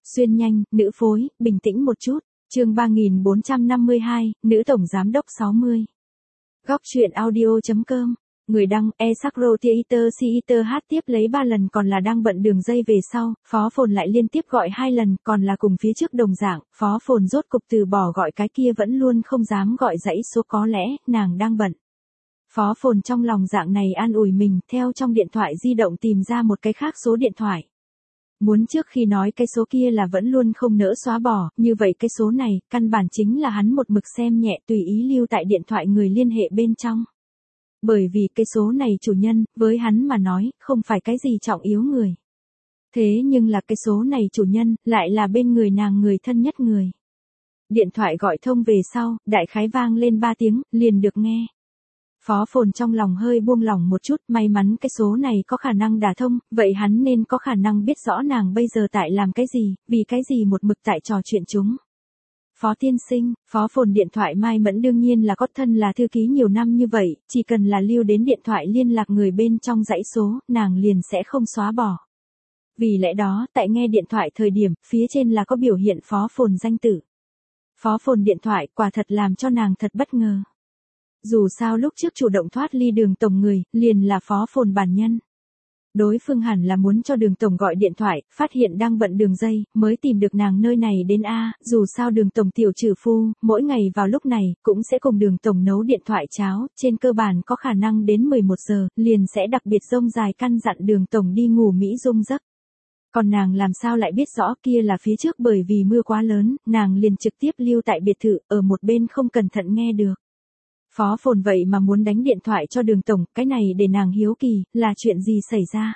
Xuyên nhanh, nữ phối, bình tĩnh một chút. Chương 3452, nữ tổng giám đốc 60. Góc truyện audio.com. Người đăng, Esakro Theater Theater hát tiếp lấy 3 lần còn là đang bận đường dây về sau, Phó Phồn lại liên tiếp gọi 2 lần còn là cùng phía trước đồng dạng, Phó Phồn rốt cục từ bỏ gọi cái kia vẫn luôn không dám gọi dãy số có lẽ, nàng đang bận. Phó Phồn trong lòng dạng này an ủi mình, theo trong điện thoại di động tìm ra một cái khác số điện thoại. Muốn trước khi nói cái số kia là vẫn luôn không nỡ xóa bỏ, như vậy cái số này, căn bản chính là hắn một mực xem nhẹ tùy ý lưu tại điện thoại người liên hệ bên trong. Bởi vì cái số này chủ nhân, với hắn mà nói, không phải cái gì trọng yếu người. Thế nhưng là cái số này chủ nhân, lại là bên người nàng người thân nhất người. Điện thoại gọi thông về sau, đại khái vang lên 3 tiếng, liền được nghe. Phó Phồn trong lòng hơi buông lỏng một chút, may mắn cái số này có khả năng đả thông, vậy hắn nên có khả năng biết rõ nàng bây giờ tại làm cái gì, vì cái gì một mực tại trò chuyện chúng. Phó tiên sinh, Phó Phồn điện thoại Mai Mẫn đương nhiên là có thân là thư ký nhiều năm như vậy, chỉ cần là lưu đến điện thoại liên lạc người bên trong dãy số, nàng liền sẽ không xóa bỏ. Vì lẽ đó, tại nghe điện thoại thời điểm, phía trên là có biểu hiện Phó Phồn danh tử. Phó Phồn điện thoại quả thật làm cho nàng thật bất ngờ. Dù sao lúc trước chủ động thoát ly Đường tổng người, liền là Phó Phồn bản nhân. Đối phương hẳn là muốn cho Đường tổng gọi điện thoại, phát hiện đang bận đường dây, mới tìm được nàng nơi này đến a, dù sao Đường tổng tiểu trừ phu, mỗi ngày vào lúc này, cũng sẽ cùng Đường tổng nấu điện thoại cháo, trên cơ bản có khả năng đến 11 giờ, liền sẽ đặc biệt rông dài căn dặn Đường tổng đi ngủ mỹ dung giấc. Còn nàng làm sao lại biết rõ kia là phía trước bởi vì mưa quá lớn, nàng liền trực tiếp lưu tại biệt thự, ở một bên không cẩn thận nghe được. Phó Phồn vậy mà muốn đánh điện thoại cho Đường tổng, cái này để nàng hiếu kỳ, là chuyện gì xảy ra?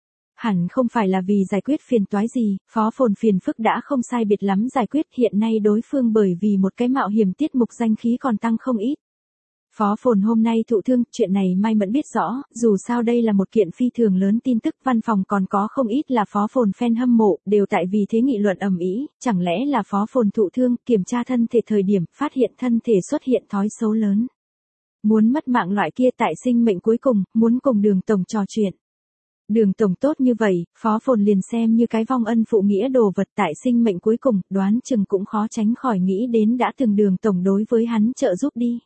Hẳn không phải là vì giải quyết phiền toái gì, Phó Phồn phiền phức đã không sai biệt lắm giải quyết, hiện nay đối phương bởi vì một cái mạo hiểm tiết mục danh khí còn tăng không ít. Phó Phồn hôm nay thụ thương, chuyện này Mai Mẫn biết rõ, dù sao đây là một kiện phi thường lớn tin tức, văn phòng còn có không ít là Phó Phồn fan hâm mộ, đều tại vì thế nghị luận ầm ĩ, chẳng lẽ là Phó Phồn thụ thương, kiểm tra thân thể thời điểm, phát hiện thân thể xuất hiện thói xấu lớn. Muốn mất mạng loại kia tại sinh mệnh cuối cùng, muốn cùng Đường tổng trò chuyện. Đường tổng tốt như vậy, Phó Phồn liền xem như cái vong ân phụ nghĩa đồ vật tại sinh mệnh cuối cùng, đoán chừng cũng khó tránh khỏi nghĩ đến đã từng Đường tổng đối với hắn trợ giúp đi.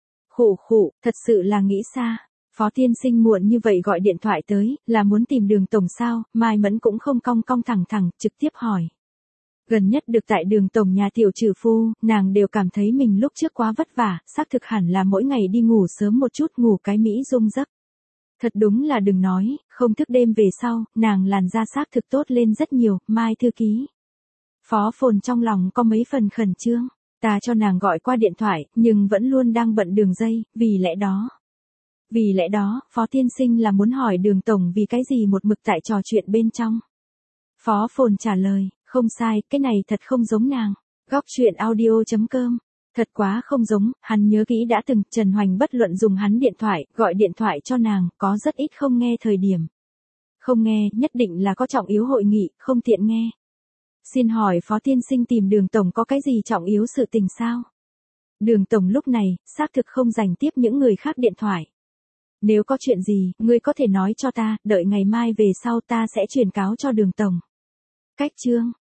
Khụ, thật sự là nghĩ xa. Phó tiên sinh muộn như vậy gọi điện thoại tới, là muốn tìm Đường tổng sao? Mai Mẫn cũng không cong thẳng, trực tiếp hỏi. Gần nhất được tại Đường tổng nhà tiểu trừ phu, nàng đều cảm thấy mình lúc trước quá vất vả, xác thực hẳn là mỗi ngày đi ngủ sớm một chút, ngủ cái mỹ dung giấc. Thật đúng là đừng nói, không thức đêm về sau, nàng làn da xác thực tốt lên rất nhiều, Mai thư ký. Phó Phồn trong lòng có mấy phần khẩn trương, ta cho nàng gọi qua điện thoại, nhưng vẫn luôn đang bận đường dây, vì lẽ đó, Phó tiên sinh là muốn hỏi Đường tổng vì cái gì một mực tại trò chuyện bên trong. Phó Phồn trả lời, không sai, cái này thật không giống nàng. Góc truyện audio.com. Thật quá không giống, hắn nhớ kỹ đã từng, Trần Hoành bất luận dùng hắn điện thoại, gọi điện thoại cho nàng, có rất ít không nghe thời điểm. Không nghe, nhất định là có trọng yếu hội nghị, không tiện nghe. Xin hỏi Phó tiên sinh tìm Đường tổng có cái gì trọng yếu sự tình sao? Đường tổng lúc này, xác thực không dành tiếp những người khác điện thoại. Nếu có chuyện gì, ngươi có thể nói cho ta, đợi ngày mai về sau ta sẽ truyền cáo cho Đường tổng. Cách chương.